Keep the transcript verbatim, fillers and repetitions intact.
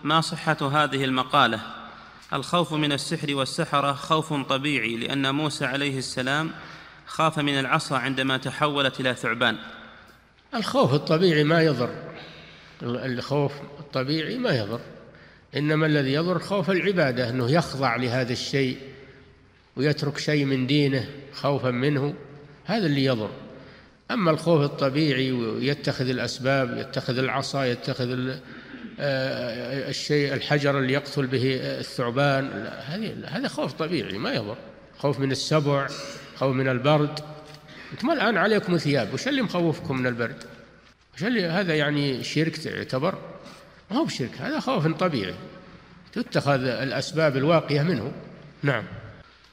ما صحة هذه المقالة؟ الخوف من السحر والسحرة خوف طبيعي، لأن موسى عليه السلام خاف من العصا عندما تحولت إلى ثعبان. الخوف الطبيعي ما يضر، الخوف الطبيعي ما يضر، إنما الذي يضر خوف العبادة، أنه يخضع لهذا الشيء ويترك شيء من دينه خوفا منه، هذا اللي يضر. أما الخوف الطبيعي ويتخذ الأسباب، يتخذ العصا، يتخذ الشيء الحجر اللي يقتل به الثعبان، هذا خوف طبيعي ما يضر. خوف من السبع، خوف من البرد. أنتم الآن عليكم ثياب، وش اللي مخوفكم من البرد؟ وش اللي هذا يعني شرك تعتبر؟ ما هو بشرك، هذا خوف طبيعي تتخذ الأسباب الواقية منه. نعم.